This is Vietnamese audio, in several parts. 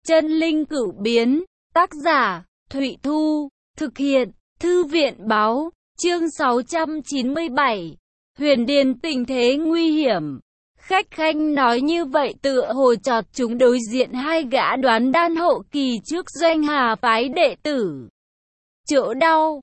Chân linh cửu biến, tác giả, Thụy Thu, thực hiện, Thư viện báo, chương 697, Huyền Điền tình thế nguy hiểm. Khách khanh nói như vậy tựa hồ chọt chúng đối diện hai gã đoán đan hậu kỳ trước Doanh Hà phái đệ tử. Chỗ đau,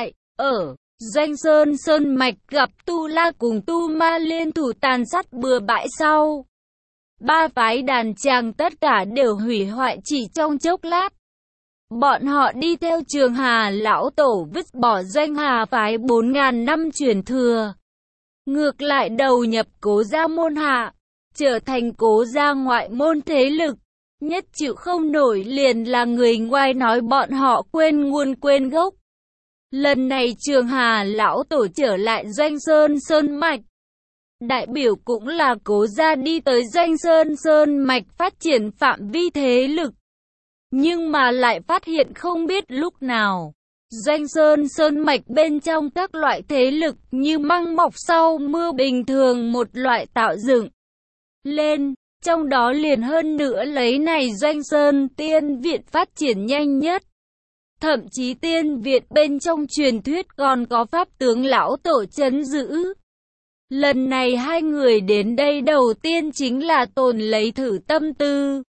ở Doanh Sơn Mạch gặp Tu La cùng Tu Ma liên thủ tàn sát bừa bãi sau. Ba phái đàn tràng tất cả đều hủy hoại chỉ trong chốc lát. Bọn họ đi theo Trường Hà lão tổ vứt bỏ Doanh Hà phái 4.000 năm truyền thừa. Ngược lại đầu nhập Cố gia môn hạ, trở thành Cố gia ngoại môn thế lực. Nhất chịu không nổi liền là người ngoài nói bọn họ quên nguồn quên gốc. Lần này Trường Hà lão tổ trở lại Doanh Sơn Mạch. Đại biểu cũng là Cố gia đi tới Doanh Sơn Mạch phát triển phạm vi thế lực. Nhưng mà lại phát hiện không biết lúc nào, Doanh Sơn Mạch bên trong các loại thế lực như măng mọc sau mưa bình thường một loại tạo dựng lên. Trong đó liền hơn nữa lấy này Doanh Sơn Tiên Viện phát triển nhanh nhất. Thậm chí Tiên Viện bên trong truyền thuyết còn có pháp tướng lão tổ trấn giữ. Lần này hai người đến đây đầu tiên chính là tồn lấy thử tâm tư.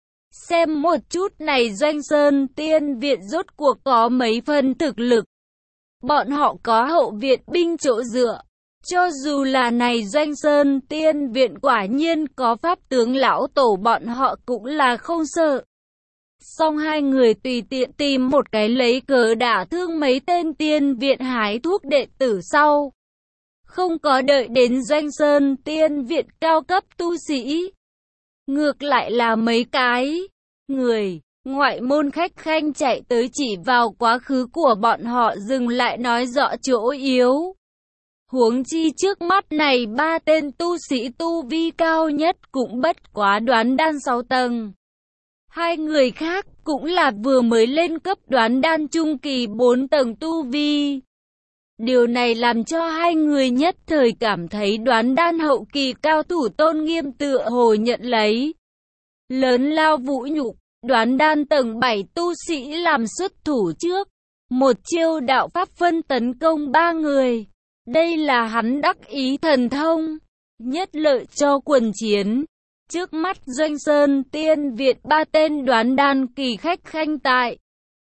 Xem một chút này Doanh Sơn Tiên Viện rốt cuộc có mấy phần thực lực. Bọn họ có hậu viện binh chỗ dựa. Cho dù là này Doanh Sơn Tiên Viện quả nhiên có pháp tướng lão tổ bọn họ cũng là không sợ. Xong hai người tùy tiện tìm một cái lấy cớ đả thương mấy tên Tiên Viện hái thuốc đệ tử sau. Không có đợi đến Doanh Sơn Tiên Viện cao cấp tu sĩ. Ngược lại là mấy cái người ngoại môn khách khanh chạy tới chỉ vào quá khứ của bọn họ dừng lại nói rõ chỗ yếu. Huống chi trước mắt này ba tên tu sĩ tu vi cao nhất cũng bất quá đoán đan 6 tầng. Hai người khác cũng là vừa mới lên cấp đoán đan trung kỳ 4 tầng tu vi. Điều này làm cho hai người nhất thời cảm thấy đoán đan hậu kỳ cao thủ tôn nghiêm tựa hồ nhận lấy lớn lao vũ nhục. Đoán đan tầng 7 tu sĩ làm xuất thủ trước. Một chiêu đạo pháp phân tấn công ba người. Đây là hắn đắc ý thần thông. Nhất lợi cho quần chiến. Trước mắt Doanh Sơn Tiên Viện ba tên đoán đan kỳ khách khanh tại.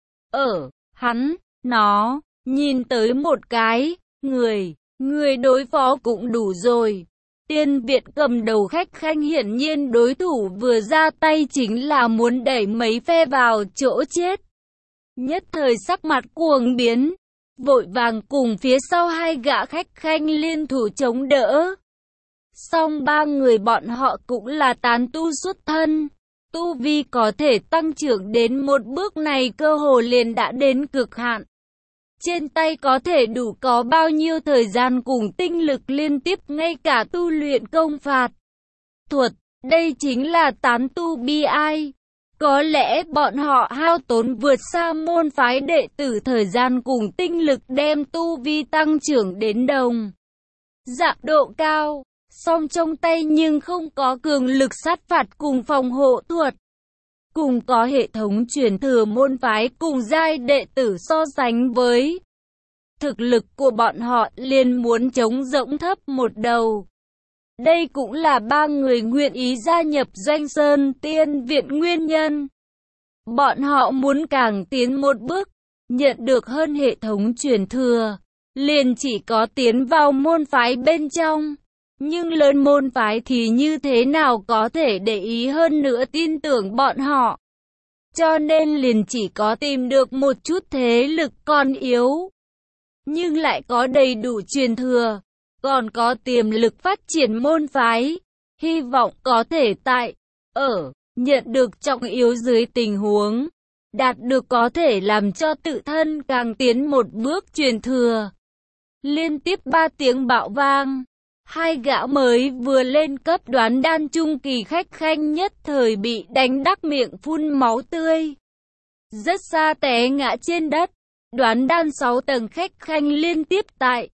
Nó, nhìn tới một cái, người đối phó cũng đủ rồi. Tiên Viện cầm đầu khách khanh hiển nhiên đối thủ vừa ra tay chính là muốn đẩy mấy phe vào chỗ chết. Nhất thời sắc mặt cuồng biến, vội vàng cùng phía sau hai gã khách khanh liên thủ chống đỡ. Song ba người bọn họ cũng là tán tu xuất thân. Tu vi có thể tăng trưởng đến một bước này cơ hồ liền đã đến cực hạn. Trên tay có thể đủ có bao nhiêu thời gian cùng tinh lực liên tiếp ngay cả tu luyện công phạt thuật, đây chính là tán tu bi ai. Có lẽ bọn họ hao tốn vượt xa môn phái đệ tử thời gian cùng tinh lực đem tu vi tăng trưởng đến đồng dạng độ cao, song trong tay nhưng không có cường lực sát phạt cùng phòng hộ thuật. Cùng có hệ thống truyền thừa môn phái cùng giai đệ tử so sánh với thực lực của bọn họ liền muốn chống rỗng thấp một đầu. Đây cũng là ba người nguyện ý gia nhập Doanh Sơn Tiên Viện nguyên nhân. Bọn họ muốn càng tiến một bước, nhận được hơn hệ thống truyền thừa, liền chỉ có tiến vào môn phái bên trong. Nhưng lớn môn phái thì như thế nào có thể để ý hơn nữa tin tưởng bọn họ. Cho nên liền chỉ có tìm được một chút thế lực còn yếu, nhưng lại có đầy đủ truyền thừa, còn có tiềm lực phát triển môn phái. Hy vọng có thể nhận được trọng yếu dưới tình huống, đạt được có thể làm cho tự thân càng tiến một bước truyền thừa. Liên tiếp 3 tiếng bạo vang. Hai gã mới vừa lên cấp đoán đan trung kỳ khách khanh nhất thời bị đánh đắc miệng phun máu tươi. Rất xa té ngã trên đất. Đoán đan 6 tầng khách khanh liên tiếp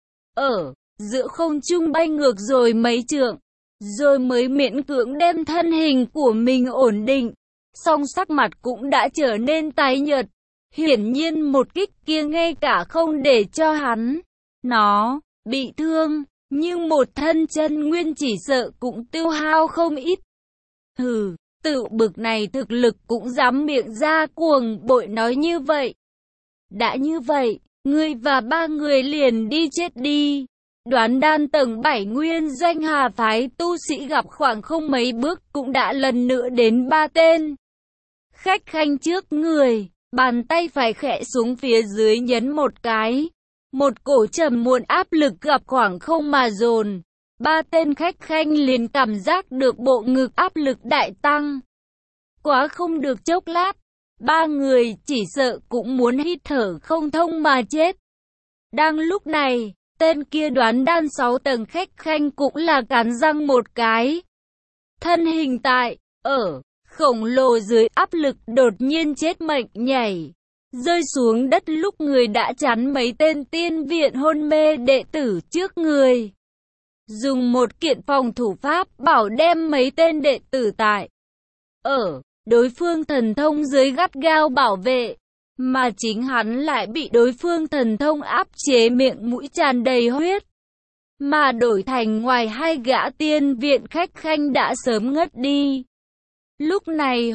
giữa không trung bay ngược rồi mấy trượng. Rồi mới miễn cưỡng đem thân hình của mình ổn định. song sắc mặt cũng đã trở nên tái nhợt. Hiển nhiên một kích kia ngay cả không để cho hắn nó bị thương, nhưng một thân chân nguyên chỉ sợ cũng tiêu hao không ít. Hừ, tự bực này thực lực cũng dám miệng ra cuồng bội nói như vậy. Đã như vậy, ngươi và 3 người liền đi chết đi. Đoán đan tầng 7 nguyên doanh Hà phái tu sĩ gặp khoảng không mấy bước cũng đã lần nữa đến 3 tên khách khanh trước người, bàn tay phải khẽ xuống phía dưới nhấn một cái. Một cổ trầm muộn áp lực gặp khoảng không mà dồn. 3 tên khách khanh liền cảm giác được bộ ngực áp lực đại tăng. Quá không được chốc lát, 3 người chỉ sợ cũng muốn hít thở không thông mà chết. Đang lúc này, tên kia đoán đan 6 tầng khách khanh cũng là cắn răng một cái. Thân hình tại, ở, khổng lồ dưới áp lực đột nhiên chết mệnh nhảy. Rơi xuống đất lúc người đã chắn mấy tên tiên viện hôn mê đệ tử trước người. Dùng một kiện phòng thủ pháp bảo đem mấy tên đệ tử tại. Ở, đối phương thần thông dưới gắt gao bảo vệ. Mà chính hắn lại bị đối phương thần thông áp chế miệng mũi tràn đầy huyết. Mà đổi thành ngoài 2 gã tiên viện khách khanh đã sớm ngất đi. Lúc này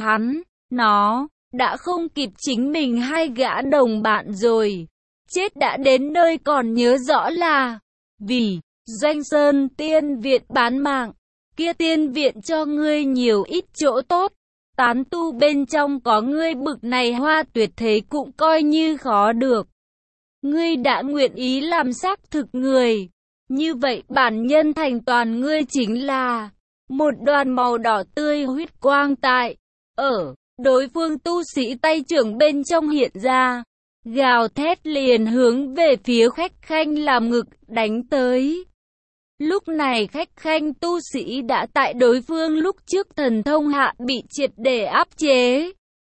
nó đã không kịp chính mình 2 gã đồng bạn rồi. Chết đã đến nơi còn nhớ rõ là vì Doanh Sơn tiên viện bán mạng. Kia tiên viện cho ngươi nhiều ít chỗ tốt. Tán tu bên trong có ngươi bực này hoa tuyệt thế cũng coi như khó được. Ngươi đã nguyện ý làm xác thực người. Như vậy bản nhân thành toàn ngươi chính là một đoàn màu đỏ tươi huyết quang tại. Ở, đối phương tu sĩ tay trưởng bên trong hiện ra. Gào thét liền hướng về phía khách khanh làm ngực đánh tới. Lúc này khách khanh tu sĩ đã tại đối phương lúc trước thần thông hạ bị triệt để áp chế.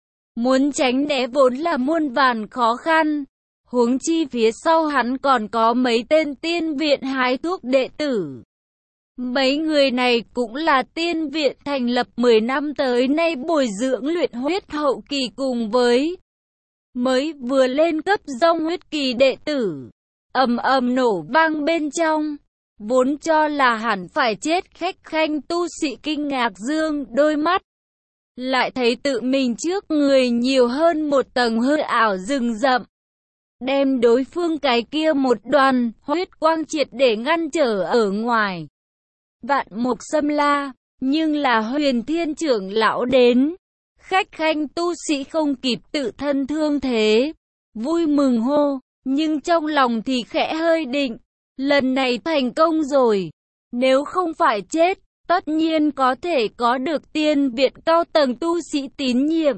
Muốn tránh né vốn là muôn vàn khó khăn. Huống chi phía sau hắn còn có mấy tên tiên viện hái thuốc đệ tử. Mấy người này cũng là tiên viện thành lập 10 năm tới nay bồi dưỡng luyện huyết hậu kỳ cùng với mới vừa lên cấp dòng huyết kỳ đệ tử. Ầm ầm nổ vang bên trong. Vốn cho là hẳn phải chết khách khanh tu sĩ kinh ngạc dương đôi mắt. Lại thấy tự mình trước người nhiều hơn một tầng hư ảo rừng rậm. Đem đối phương cái kia một đoàn huyết quang triệt để ngăn trở ở ngoài. Vạn mục xâm la, nhưng là Huyền Thiên trưởng lão đến. Khách khanh tu sĩ không kịp tự thân thương thế. Vui mừng hô, nhưng trong lòng thì khẽ hơi định. Lần này thành công rồi. Nếu không phải chết, tất nhiên có thể có được tiên viện cao tầng tu sĩ tín nhiệm.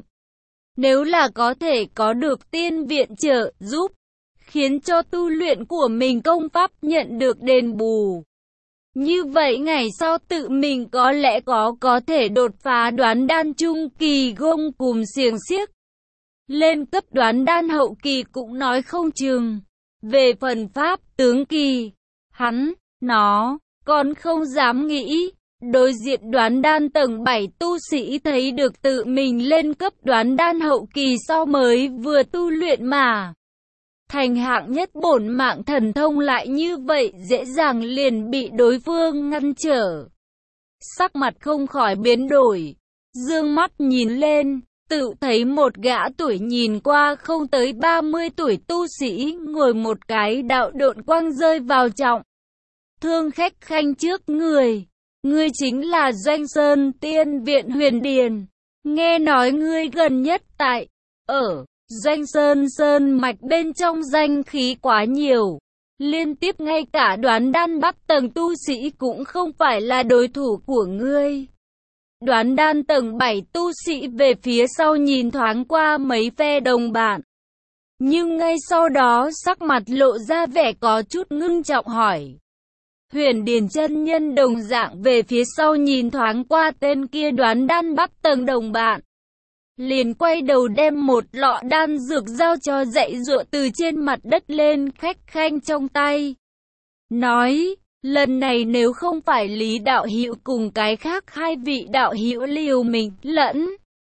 Nếu là có thể có được tiên viện trợ giúp, khiến cho tu luyện của mình công pháp nhận được đền bù. Như vậy ngày sau tự mình có lẽ có thể đột phá đoán đan trung kỳ gông cùm xiềng xiếc. Lên cấp đoán đan hậu kỳ cũng nói không chừng. Về phần pháp tướng kỳ, nó còn không dám nghĩ. Đối diện đoán đan tầng 7 tu sĩ thấy được tự mình lên cấp đoán đan hậu kỳ sau mới vừa tu luyện mà. Thành hạng nhất bổn mạng thần thông lại như vậy dễ dàng liền bị đối phương ngăn trở. Sắc mặt không khỏi biến đổi. Dương mắt nhìn lên, tự thấy một gã tuổi nhìn qua không tới 30 tuổi tu sĩ ngồi một cái đạo độn quang rơi vào trọng thương khách khanh trước người. Ngươi chính là Doanh Sơn tiên viện Huyền Điền. Nghe nói ngươi gần nhất tại ở Doanh Sơn mạch bên trong danh khí quá nhiều. Liên tiếp ngay cả đoán đan bắc tầng tu sĩ cũng không phải là đối thủ của ngươi. Đoán đan tầng 7 tu sĩ về phía sau nhìn thoáng qua mấy phe đồng bạn. Nhưng ngay sau đó sắc mặt lộ ra vẻ có chút ngưng trọng hỏi. Huyền Điền chân nhân đồng dạng về phía sau nhìn thoáng qua tên kia đoán đan bắc tầng đồng bạn. Liền quay đầu đem một lọ đan dược giao cho dạy dụa từ trên mặt đất lên khách khanh trong tay. Nói, lần này nếu không phải Lý đạo hữu cùng cái khác 2 vị đạo hữu liều mình lẫn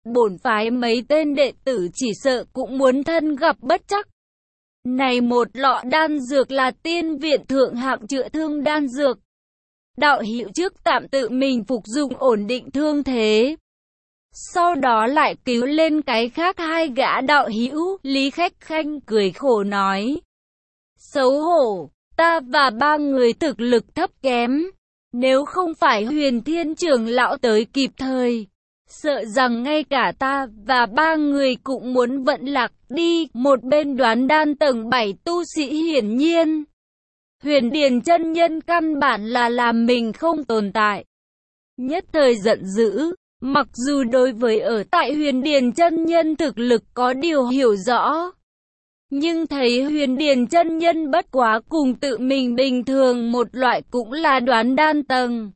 bổn phái mấy tên đệ tử chỉ sợ cũng muốn thân gặp bất trắc. Này một lọ đan dược là tiên viện thượng hạng chữa thương đan dược. Đạo hữu trước tạm tự mình phục dụng ổn định thương thế. Sau đó lại cứu lên cái khác hai gã đạo hữu. Lý Khách Khanh cười khổ nói. Xấu hổ, ta và ba người thực lực thấp kém. Nếu không phải Huyền Thiên trưởng lão tới kịp thời, sợ rằng ngay cả ta và ba người cũng muốn vận lạc đi. Một bên Đoán Đan tầng 7 tu sĩ hiển nhiên, Huyền Điền chân nhân căn bản là làm mình không tồn tại. Nhất thời giận dữ, mặc dù đối với ở tại Huyền Điền chân nhân thực lực có điều hiểu rõ, nhưng thấy Huyền Điền chân nhân bất quá cùng tự mình bình thường một loại cũng là Đoán Đan tầng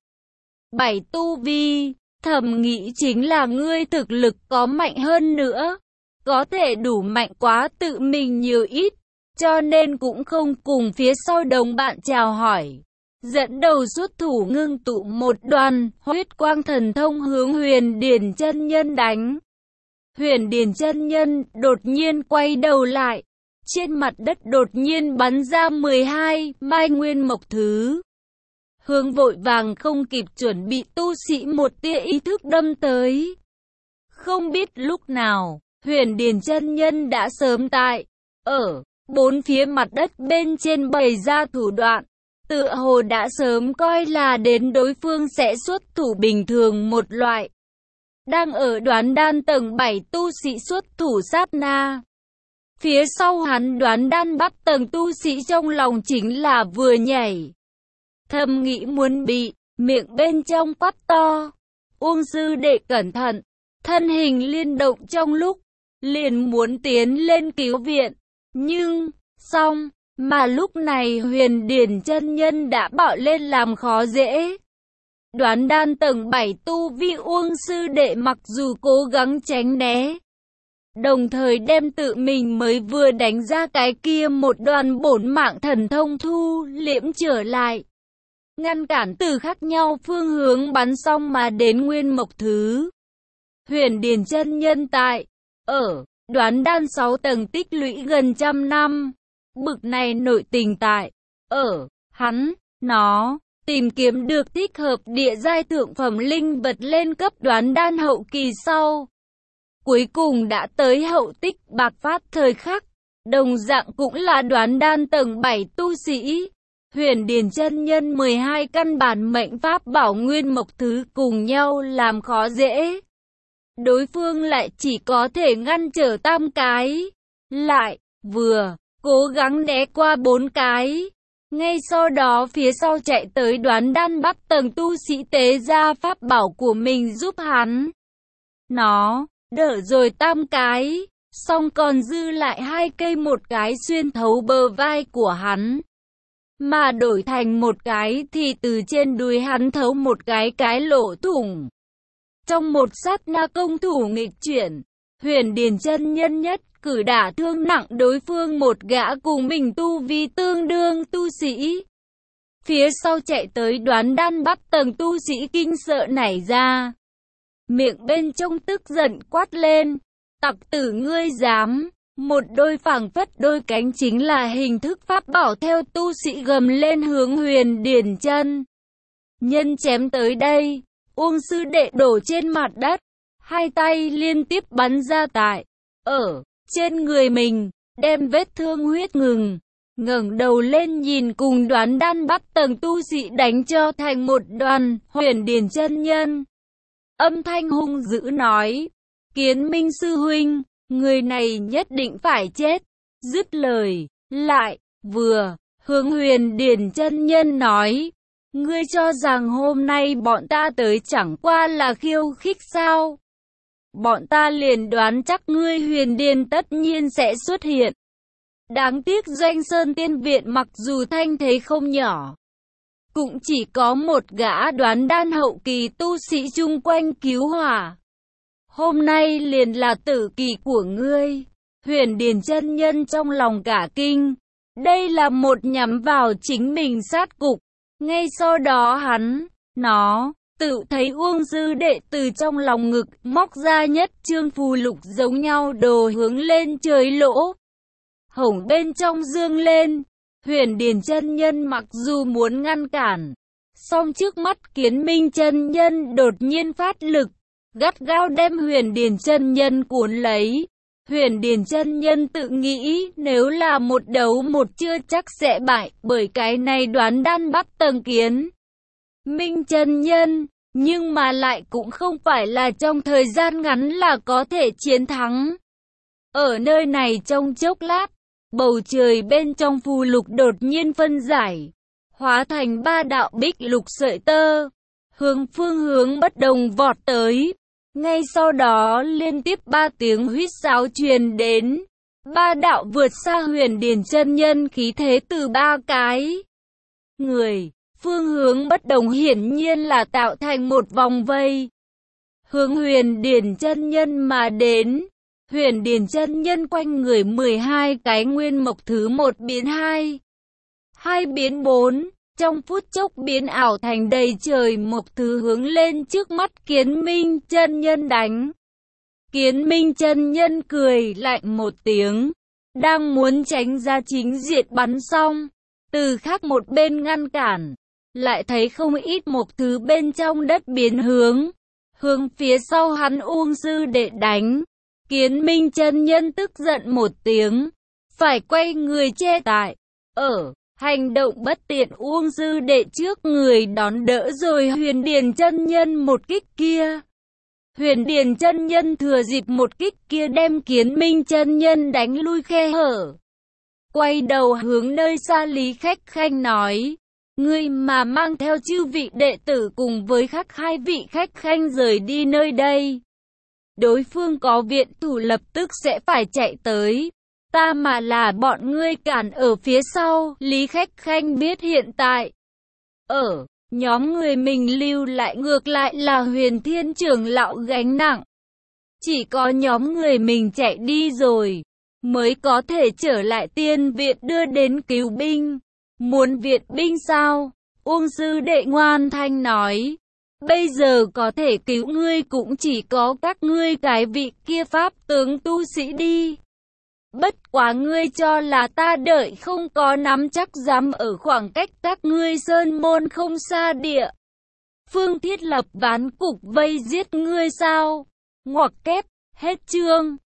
7 tu vi, thầm nghĩ chính là ngươi thực lực có mạnh hơn nữa, có thể đủ mạnh quá tự mình nhiều ít, cho nên cũng không cùng phía sau đồng bạn chào hỏi. Dẫn đầu xuất thủ ngưng tụ một đoàn huyết quang thần thông hướng Huyền Điền chân nhân đánh. Huyền Điền chân nhân đột nhiên quay đầu lại, trên mặt đất đột nhiên bắn ra 12 mai nguyên mộc thứ. Hướng vội vàng không kịp chuẩn bị tu sĩ một tia ý thức đâm tới. Không biết lúc nào, Huyền Điền chân nhân đã sớm tại ở bốn phía mặt đất bên trên bày ra thủ đoạn, tựa hồ đã sớm coi là đến đối phương sẽ xuất thủ bình thường một loại. Đang ở Đoán Đan tầng 7 tu sĩ xuất thủ sát na, phía sau hắn Đoán Đan bắt tầng tu sĩ trong lòng chính là vừa nhảy. Thầm nghĩ muốn bị, miệng bên trong quát to. Uông sư đệ cẩn thận, thân hình liên động trong lúc, liền muốn tiến lên cứu viện. Nhưng, xong, mà lúc này Huyền Điền chân nhân đã bạo lên làm khó dễ. Đoán Đan tầng 7 tu vi Uông sư đệ mặc dù cố gắng tránh né, đồng thời đem tự mình mới vừa đánh ra cái kia một đoàn bổn mạng thần thông thu liễm trở lại, ngăn cản từ khác nhau phương hướng bắn xong mà đến nguyên mộc thứ. Huyền Điền chân nhân tại ở Đoán Đan 6 tầng tích lũy gần trăm năm, bực này nội tình tại ở hắn nó tìm kiếm được thích hợp địa giai thượng phẩm linh vật lên cấp Đoán Đan hậu kỳ sau, cuối cùng đã tới hậu tích bạc phát thời khắc. Đồng dạng cũng là Đoán Đan tầng 7 tu sĩ, Huyền Điền chân nhân 12 căn bản mệnh pháp bảo nguyên mộc thứ cùng nhau làm khó dễ. Đối phương lại chỉ có thể ngăn trở 8 cái, lại vừa cố gắng né qua 4 cái. Ngay sau đó phía sau chạy tới Đoán Đan bắt tầng tu sĩ tế ra pháp bảo của mình giúp hắn. Nó đỡ rồi 8 cái, xong còn dư lại 2 cây, một cái xuyên thấu bờ vai của hắn, mà đổi thành một cái thì từ trên đùi hắn thấu một cái lỗ thủng. Trong một sát na công thủ nghịch chuyển, Huyền Điền chân nhân nhất cử đả thương nặng đối phương một gã cùng mình tu vi tương đương tu sĩ. Phía sau chạy tới Đoán Đan bắt tầng tu sĩ kinh sợ nảy ra, miệng bên trong tức giận quát lên, tặc tử ngươi dám. Một đôi phảng phất đôi cánh chính là hình thức pháp bảo theo tu sĩ gầm lên hướng Huyền Điền chân nhân chém tới đây. Uông sư đệ đổ trên mặt đất, hai tay liên tiếp bắn ra tại ở trên người mình, đem vết thương huyết ngừng, ngẩng đầu lên nhìn cùng Đoán Đan bắt tầng tu sĩ đánh cho thành một đoàn. Huyền Điền chân nhân âm thanh hung dữ nói, Kiến Minh sư huynh, người này nhất định phải chết. Dứt lời, lại vừa hướng Huyền Điền chân nhân nói, ngươi cho rằng hôm nay bọn ta tới chẳng qua là khiêu khích sao? Bọn ta liền đoán chắc ngươi Huyền Điền tất nhiên sẽ xuất hiện. Đáng tiếc Doanh Sơn Tiên Viện mặc dù thanh thế không nhỏ, cũng chỉ có một gã Đoán Đan hậu kỳ tu sĩ chung quanh cứu hỏa. Hôm nay liền là tử kỳ của ngươi. Huyền Điền chân nhân trong lòng cả kinh, đây là một nhắm vào chính mình sát cục. Ngay sau đó hắn, nó Tự thấy Uông Sư Đệ từ trong lòng ngực móc ra nhất chương phù lục giống nhau đồ hướng lên trời lỗ hổng bên trong dương lên. Huyền Điền chân nhân mặc dù muốn ngăn cản, song trước mắt Kiến Minh chân nhân đột nhiên phát lực, gắt gao đem Huyền Điền chân nhân cuốn lấy. Huyền Điền chân nhân tự nghĩ nếu là một đấu một chưa chắc sẽ bại, bởi cái này đoán đan bắt tầng Kiến Minh chân nhân, nhưng mà lại cũng không phải là trong thời gian ngắn là có thể chiến thắng. Ở nơi này trong chốc lát, bầu trời bên trong phù lục đột nhiên phân giải, hóa thành 3 đạo bích lục sợi tơ, hướng phương hướng bất đồng vọt tới. Ngay sau đó liên tiếp 3 tiếng huýt sáo truyền đến, 3 đạo vượt xa Huyền Điền chân nhân khí thế từ 3 cái người, phương hướng bất đồng hiển nhiên là tạo thành một vòng vây, hướng Huyền Điền chân nhân mà đến. Huyền Điền chân nhân quanh người 12 cái nguyên mộc thứ 1 biến 2, 2 biến 4, trong phút chốc biến ảo thành đầy trời mộc thứ hướng lên trước mắt Kiến Minh chân nhân đánh. Kiến Minh chân nhân cười lạnh một tiếng, đang muốn tránh ra chính diện bắn xong, từ khác một bên ngăn cản, lại thấy không ít mộc thứ bên trong đất biến hướng phía sau hắn Uông Sư Đệ đánh. Kiến Minh chân nhân tức giận một tiếng, phải quay người che tại hành động bất tiện Uông Sư Đệ trước người đón đỡ rồi Huyền Điền chân nhân một kích kia. Huyền Điền chân nhân thừa dịp một kích kia đem Kiến Minh chân nhân đánh lui khe hở. Quay đầu hướng nơi xa Lý Khách Khanh nói, ngươi mà mang theo chư vị đệ tử cùng với khác 2 vị khách khanh rời đi nơi đây. Đối phương có viện thủ lập tức sẽ phải chạy tới. Ta mà là bọn ngươi cản ở phía sau. Lý Khách Khanh biết hiện tại nhóm người mình lưu lại ngược lại là Huyền Thiên trưởng lão gánh nặng. Chỉ có nhóm người mình chạy đi rồi, mới có thể trở lại tiên viện đưa đến cứu binh. Muốn viện binh sao? Uông Sư Đệ ngoan thanh nói. Bây giờ có thể cứu ngươi cũng chỉ có các ngươi cái vị kia pháp tướng tu sĩ đi. Bất quá ngươi cho là ta đợi không có nắm chắc dám ở khoảng cách các ngươi sơn môn không xa địa phương thiết lập ván cục vây giết ngươi sao? Ngoặc kép, hết chương.